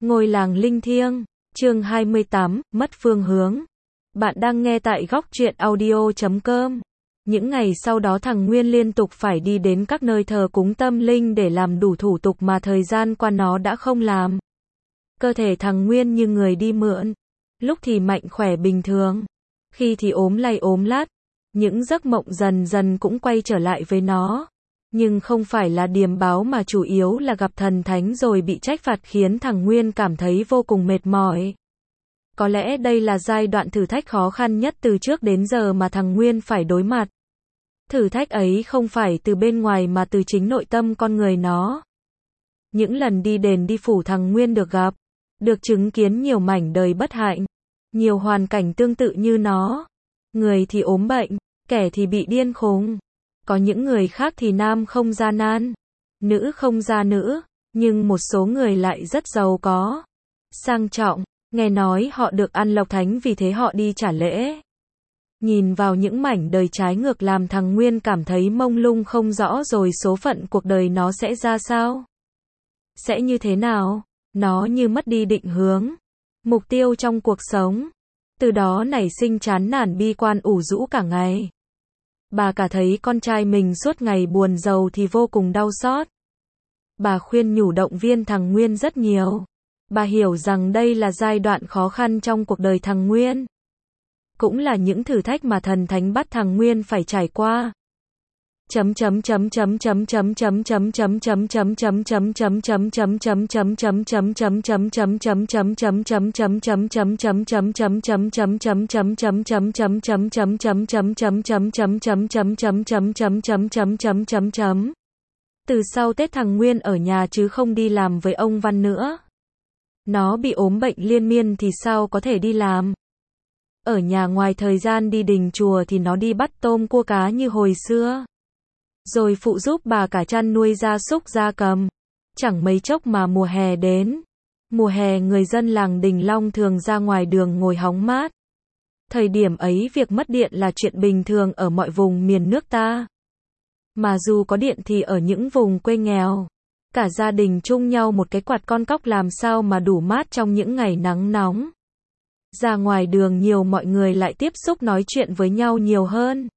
Ngôi làng linh thiêng, chương 28, mất phương hướng. Bạn đang nghe tại góc truyện audio.com. Những ngày sau đó thằng Nguyên liên tục phải đi đến các nơi thờ cúng tâm linh để làm đủ thủ tục mà thời gian qua nó đã không làm. Cơ thể thằng Nguyên như người đi mượn, lúc thì mạnh khỏe bình thường, khi thì ốm lay ốm lát. Những giấc mộng dần dần cũng quay trở lại với nó. Nhưng không phải là điềm báo mà chủ yếu là gặp thần thánh rồi bị trách phạt khiến thằng Nguyên cảm thấy vô cùng mệt mỏi. Có lẽ đây là giai đoạn thử thách khó khăn nhất từ trước đến giờ mà thằng Nguyên phải đối mặt. Thử thách ấy không phải từ bên ngoài mà từ chính nội tâm con người nó. Những lần đi đền đi phủ thằng Nguyên được gặp, được chứng kiến nhiều mảnh đời bất hạnh, nhiều hoàn cảnh tương tự như nó. Người thì ốm bệnh, kẻ thì bị điên khùng. Có những người khác thì nam không ra nan, nữ không ra nữ, nhưng một số người lại rất giàu có, sang trọng, nghe nói họ được ăn lộc thánh vì thế họ đi trả lễ. Nhìn vào những mảnh đời trái ngược làm thằng Nguyên cảm thấy mông lung không rõ rồi số phận cuộc đời nó sẽ ra sao? Sẽ như thế nào? Nó như mất đi định hướng, mục tiêu trong cuộc sống. Từ đó nảy sinh chán nản bi quan ủ rũ cả ngày. Bà cả thấy con trai mình suốt ngày buồn rầu thì vô cùng đau xót. Bà khuyên nhủ động viên thằng Nguyên rất nhiều. Bà hiểu rằng đây là giai đoạn khó khăn trong cuộc đời thằng Nguyên. Cũng là những thử thách mà thần thánh bắt thằng Nguyên phải trải qua. Từ sau Tết thằng Nguyên ở nhà chứ không đi làm với ông Văn nữa. Nó bị ốm bệnh liên miên thì sao có thể đi làm. Ở nhà ngoài thời gian đi đình chùa thì nó đi bắt tôm cua cá như hồi xưa. Rồi phụ giúp bà cả chăn nuôi gia súc gia cầm. Chẳng mấy chốc mà mùa hè đến. Mùa hè người dân làng Đình Long thường ra ngoài đường ngồi hóng mát. Thời điểm ấy việc mất điện là chuyện bình thường ở mọi vùng miền nước ta. Mà dù có điện thì ở những vùng quê nghèo, cả gia đình chung nhau một cái quạt con cóc làm sao mà đủ mát trong những ngày nắng nóng. Ra ngoài đường nhiều mọi người lại tiếp xúc nói chuyện với nhau nhiều hơn.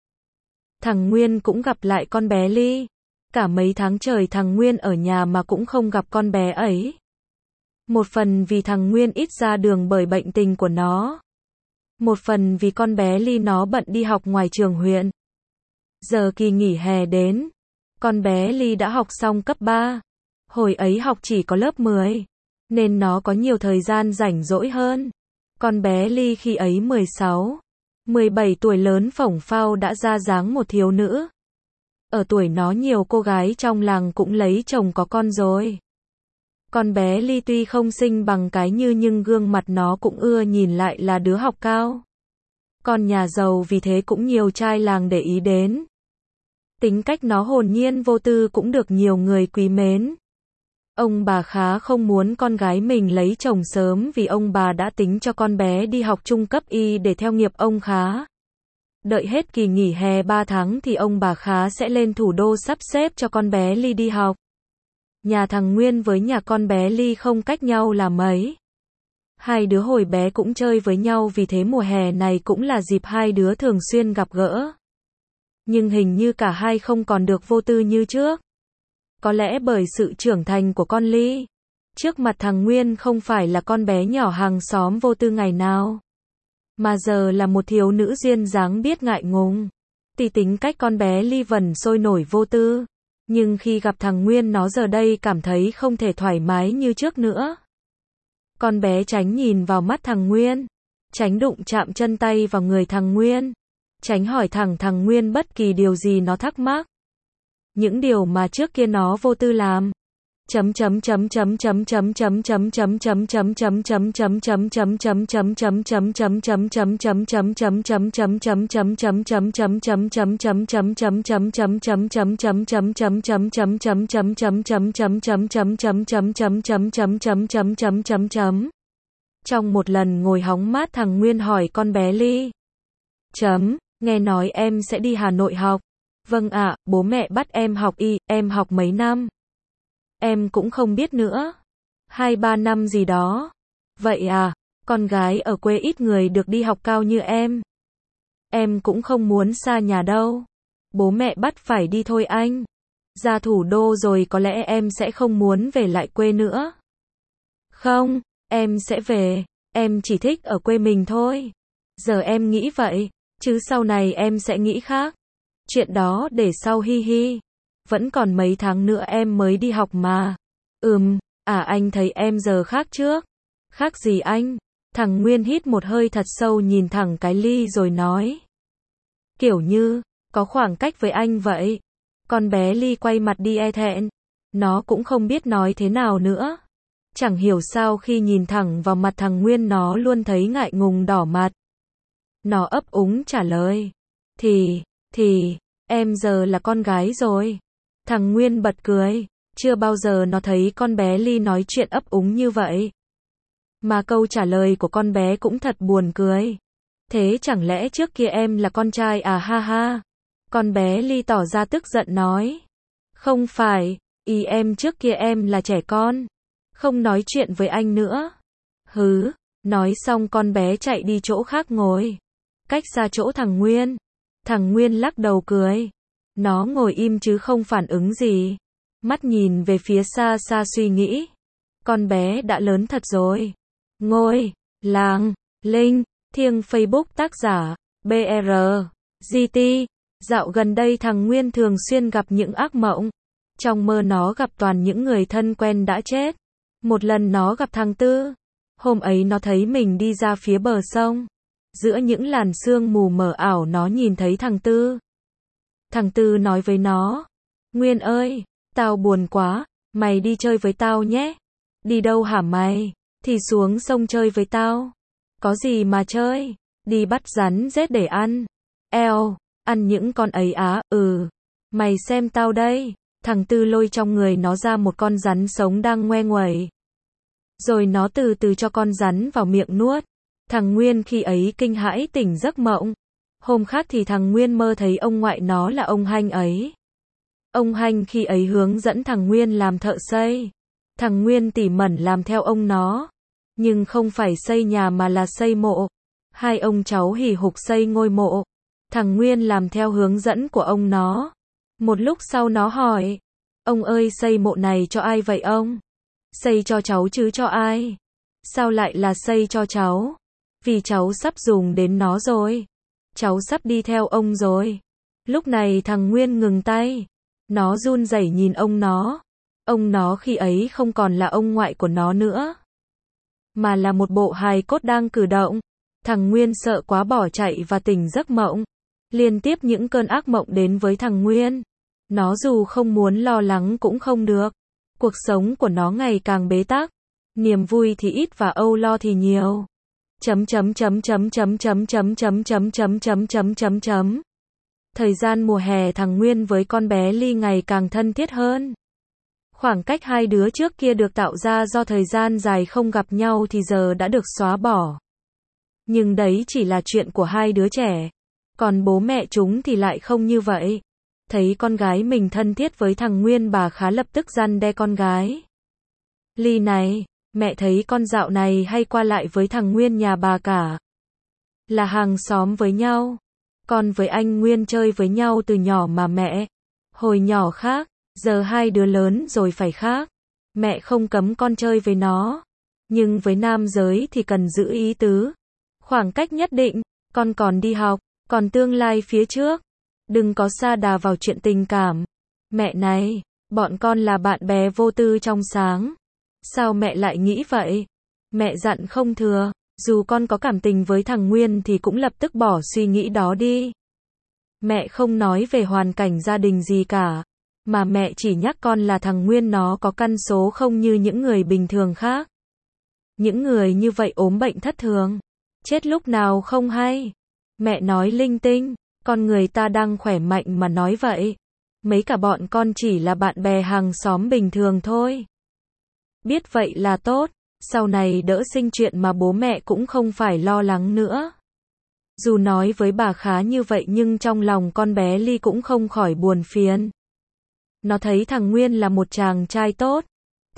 Thằng Nguyên cũng gặp lại con bé Ly. Cả mấy tháng trời thằng Nguyên ở nhà mà cũng không gặp con bé ấy. Một phần vì thằng Nguyên ít ra đường bởi bệnh tình của nó. Một phần vì con bé Ly nó bận đi học ngoài trường huyện. Giờ kỳ nghỉ hè đến, con bé Ly đã học xong cấp 3. Hồi ấy học chỉ có lớp 10, nên nó có nhiều thời gian rảnh rỗi hơn. Con bé Ly khi ấy 16, 17 tuổi lớn phổng phao đã ra dáng một thiếu nữ. Ở tuổi nó nhiều cô gái trong làng cũng lấy chồng có con rồi. Con bé Ly tuy không xinh bằng cái Như nhưng gương mặt nó cũng ưa nhìn lại là đứa học cao. Con nhà giàu vì thế cũng nhiều trai làng để ý đến. Tính cách nó hồn nhiên vô tư cũng được nhiều người quý mến. Ông bà khá không muốn con gái mình lấy chồng sớm vì ông bà đã tính cho con bé đi học trung cấp y để theo nghiệp ông khá. Đợi hết kỳ nghỉ hè 3 tháng thì ông bà khá sẽ lên thủ đô sắp xếp cho con bé Ly đi học. Nhà thằng Nguyên với nhà con bé Ly không cách nhau là mấy. Hai đứa hồi bé cũng chơi với nhau vì thế mùa hè này cũng là dịp hai đứa thường xuyên gặp gỡ. Nhưng hình như cả hai không còn được vô tư như trước. Có lẽ bởi sự trưởng thành của con Ly. Trước mặt thằng Nguyên không phải là con bé nhỏ hàng xóm vô tư ngày nào. Mà giờ là một thiếu nữ duyên dáng biết ngại ngùng. Thì tính cách con bé Ly vẩn sôi nổi vô tư. Nhưng khi gặp thằng Nguyên nó giờ đây cảm thấy không thể thoải mái như trước nữa. Con bé tránh nhìn vào mắt thằng Nguyên. Tránh đụng chạm chân tay vào người thằng Nguyên. Tránh hỏi thằng Nguyên bất kỳ điều gì nó thắc mắc. Những điều mà trước kia nó vô tư làm. Trong một lần ngồi hóng mát thằng Nguyên hỏi con bé Ly. Nghe nói em sẽ đi Hà Nội học. Vâng ạ, bố mẹ bắt em học y, em học mấy năm? Em cũng không biết nữa. 2-3 năm gì đó. Vậy à, con gái ở quê ít người được đi học cao như em. Em cũng không muốn xa nhà đâu. Bố mẹ bắt phải đi thôi anh. Ra thủ đô rồi có lẽ em sẽ không muốn về lại quê nữa. Không, em sẽ về. Em chỉ thích ở quê mình thôi. Giờ em nghĩ vậy, chứ sau này em sẽ nghĩ khác. Chuyện đó để sau hi hi. Vẫn còn mấy tháng nữa em mới đi học mà. Anh thấy em giờ khác trước. Khác gì anh? Thằng Nguyên hít một hơi thật sâu nhìn thẳng cái Ly rồi nói. Kiểu như, có khoảng cách với anh vậy. Con bé Ly quay mặt đi e thẹn. Nó cũng không biết nói thế nào nữa. Chẳng hiểu sao khi nhìn thẳng vào mặt thằng Nguyên nó luôn thấy ngại ngùng đỏ mặt. Nó ấp úng trả lời. Thì, em giờ là con gái rồi. Thằng Nguyên bật cười. Chưa bao giờ nó thấy con bé Ly nói chuyện ấp úng như vậy. Mà câu trả lời của con bé cũng thật buồn cười. Thế chẳng lẽ trước kia em là con trai à ha ha? Con bé Ly tỏ ra tức giận nói. Không phải, ý em trước kia em là trẻ con. Không nói chuyện với anh nữa. Hứ, nói xong con bé chạy đi chỗ khác ngồi. Cách xa chỗ thằng Nguyên. Thằng Nguyên lắc đầu cười. Nó ngồi im chứ không phản ứng gì. Mắt nhìn về phía xa xa suy nghĩ. Con bé đã lớn thật rồi. Ngôi, làng, Linh, Thiêng Facebook tác giả, BR, GT. Dạo gần đây thằng Nguyên thường xuyên gặp những ác mộng. Trong mơ nó gặp toàn những người thân quen đã chết. Một lần nó gặp thằng Tư. Hôm ấy nó thấy mình đi ra phía bờ sông. Giữa những làn sương mù mờ ảo nó nhìn thấy thằng Tư. Thằng Tư nói với nó. Nguyên ơi, tao buồn quá, mày đi chơi với tao nhé. Đi đâu hả mày? Thì xuống sông chơi với tao. Có gì mà chơi? Đi bắt rắn rết để ăn. Ăn những con ấy á, Mày xem tao đây. Thằng Tư lôi trong người nó ra một con rắn sống đang ngoe nguẩy. Rồi nó từ từ cho con rắn vào miệng nuốt. Thằng Nguyên khi ấy kinh hãi tỉnh giấc mộng. Hôm khác thì thằng Nguyên mơ thấy ông ngoại nó là ông Hanh ấy. Ông Hanh khi ấy hướng dẫn thằng Nguyên làm thợ xây. Thằng Nguyên tỉ mẩn làm theo ông nó. Nhưng không phải xây nhà mà là xây mộ. Hai ông cháu hì hục xây ngôi mộ. Thằng Nguyên làm theo hướng dẫn của ông nó. Một lúc sau nó hỏi. Ông ơi xây mộ này cho ai vậy ông? Xây cho cháu chứ cho ai? Sao lại là xây cho cháu? Vì cháu sắp dùng đến nó rồi. Cháu sắp đi theo ông rồi. Lúc này thằng Nguyên ngừng tay. Nó run rẩy nhìn ông nó. Ông nó khi ấy không còn là ông ngoại của nó nữa. Mà là một bộ hài cốt đang cử động. Thằng Nguyên sợ quá bỏ chạy và tỉnh giấc mộng. Liên tiếp những cơn ác mộng đến với thằng Nguyên. Nó dù không muốn lo lắng cũng không được. Cuộc sống của nó ngày càng bế tắc. Niềm vui thì ít và âu lo thì nhiều. Thời gian mùa hè thằng Nguyên với con bé Ly ngày càng thân thiết hơn. Khoảng cách hai đứa trước kia được tạo ra do thời gian dài không gặp nhau thì giờ đã được xóa bỏ. Nhưng đấy chỉ là chuyện của hai đứa trẻ. Còn bố mẹ chúng thì lại không như vậy. Thấy con gái mình thân thiết với thằng Nguyên bà khá lập tức răn đe con gái. Ly này, mẹ thấy con dạo này hay qua lại với thằng Nguyên nhà bà cả. Là hàng xóm với nhau. Con với anh Nguyên chơi với nhau từ nhỏ mà mẹ. Hồi nhỏ khác, giờ hai đứa lớn rồi phải khác. Mẹ không cấm con chơi với nó. Nhưng với nam giới thì cần giữ ý tứ. Khoảng cách nhất định, con còn đi học, còn tương lai phía trước. Đừng có sa đà vào chuyện tình cảm. Mẹ này, bọn con là bạn bè vô tư trong sáng. Sao mẹ lại nghĩ vậy? Mẹ dặn không thừa, dù con có cảm tình với thằng Nguyên thì cũng lập tức bỏ suy nghĩ đó đi. Mẹ không nói về hoàn cảnh gia đình gì cả, mà mẹ chỉ nhắc con là thằng Nguyên nó có căn số không như những người bình thường khác. Những người như vậy ốm bệnh thất thường, chết lúc nào không hay. Mẹ nói linh tinh, con người ta đang khỏe mạnh mà nói vậy. Mấy cả bọn con chỉ là bạn bè hàng xóm bình thường thôi. Biết vậy là tốt, sau này đỡ sinh chuyện mà bố mẹ cũng không phải lo lắng nữa. Dù nói với bà khá như vậy nhưng trong lòng con bé Ly cũng không khỏi buồn phiền. Nó thấy thằng Nguyên là một chàng trai tốt,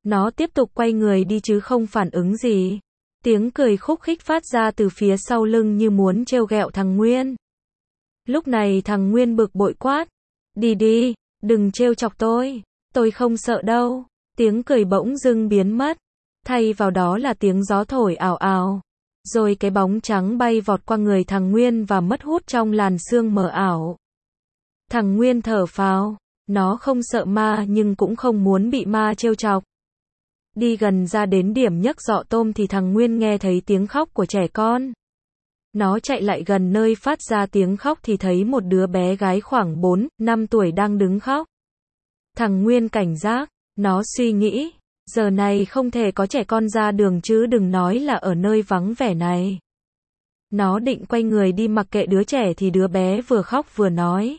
Nó tiếp tục quay người đi chứ không phản ứng gì. Tiếng cười khúc khích phát ra từ phía sau lưng như muốn trêu ghẹo thằng Nguyên. Lúc này thằng Nguyên bực bội quát. Đi đi, đừng trêu chọc tôi không sợ đâu. Tiếng cười bỗng dưng biến mất. Thay vào đó là tiếng gió thổi ào ào. Rồi cái bóng trắng bay vọt qua người thằng Nguyên và mất hút trong làn sương mờ ảo. Thằng Nguyên thở phào. Nó không sợ ma nhưng cũng không muốn bị ma trêu chọc. Đi gần ra đến điểm nhấc giọ tôm thì thằng Nguyên nghe thấy tiếng khóc của trẻ con. Nó chạy lại gần nơi phát ra tiếng khóc thì thấy một đứa bé gái khoảng 4, 5 tuổi đang đứng khóc. Thằng Nguyên cảnh giác, nó suy nghĩ, giờ này không thể có trẻ con ra đường chứ đừng nói là ở nơi vắng vẻ này. Nó định quay người đi mặc kệ đứa trẻ thì đứa bé vừa khóc vừa nói.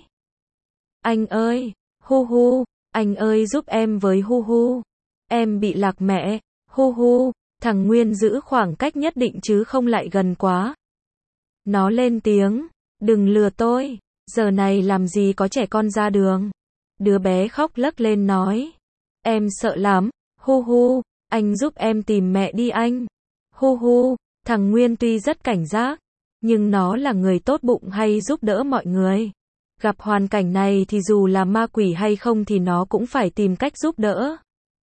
Anh ơi, hu hu, anh ơi giúp em với hu hu. Em bị lạc mẹ, hu hu. Thằng Nguyên giữ khoảng cách nhất định chứ không lại gần quá. Nó lên tiếng, đừng lừa tôi, giờ này làm gì có trẻ con ra đường. Đứa bé khóc lấc lên nói, em sợ lắm, hu hu, anh giúp em tìm mẹ đi anh. Hu hu, thằng Nguyên tuy rất cảnh giác, nhưng nó là người tốt bụng hay giúp đỡ mọi người. Gặp hoàn cảnh này thì dù là ma quỷ hay không thì nó cũng phải tìm cách giúp đỡ.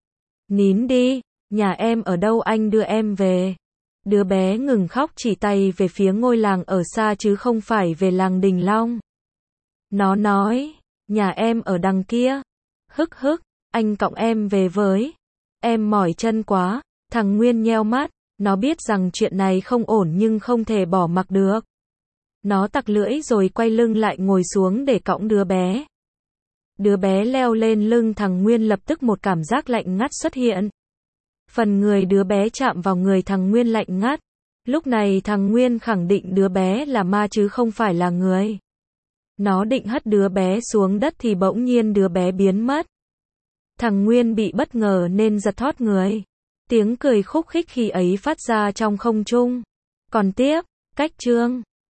Nín đi, nhà em ở đâu anh đưa em về. Đứa bé ngừng khóc chỉ tay về phía ngôi làng ở xa chứ không phải về làng Đình Long. Nó nói, nhà em ở đằng kia. Hức hức, anh cõng em về với. Em mỏi chân quá. Thằng Nguyên nheo mắt, nó biết rằng chuyện này không ổn nhưng không thể bỏ mặc được. Nó tặc lưỡi rồi quay lưng lại ngồi xuống để cõng đứa bé. Đứa bé leo lên lưng thằng Nguyên lập tức một cảm giác lạnh ngắt xuất hiện. Phần người đứa bé chạm vào người thằng Nguyên lạnh ngắt. Lúc này thằng Nguyên khẳng định đứa bé là ma chứ không phải là người. Nó định hất đứa bé xuống đất thì bỗng nhiên đứa bé biến mất. Thằng Nguyên bị bất ngờ nên giật thót người. Tiếng cười khúc khích khi ấy phát ra trong không trung. Còn tiếp, cách chương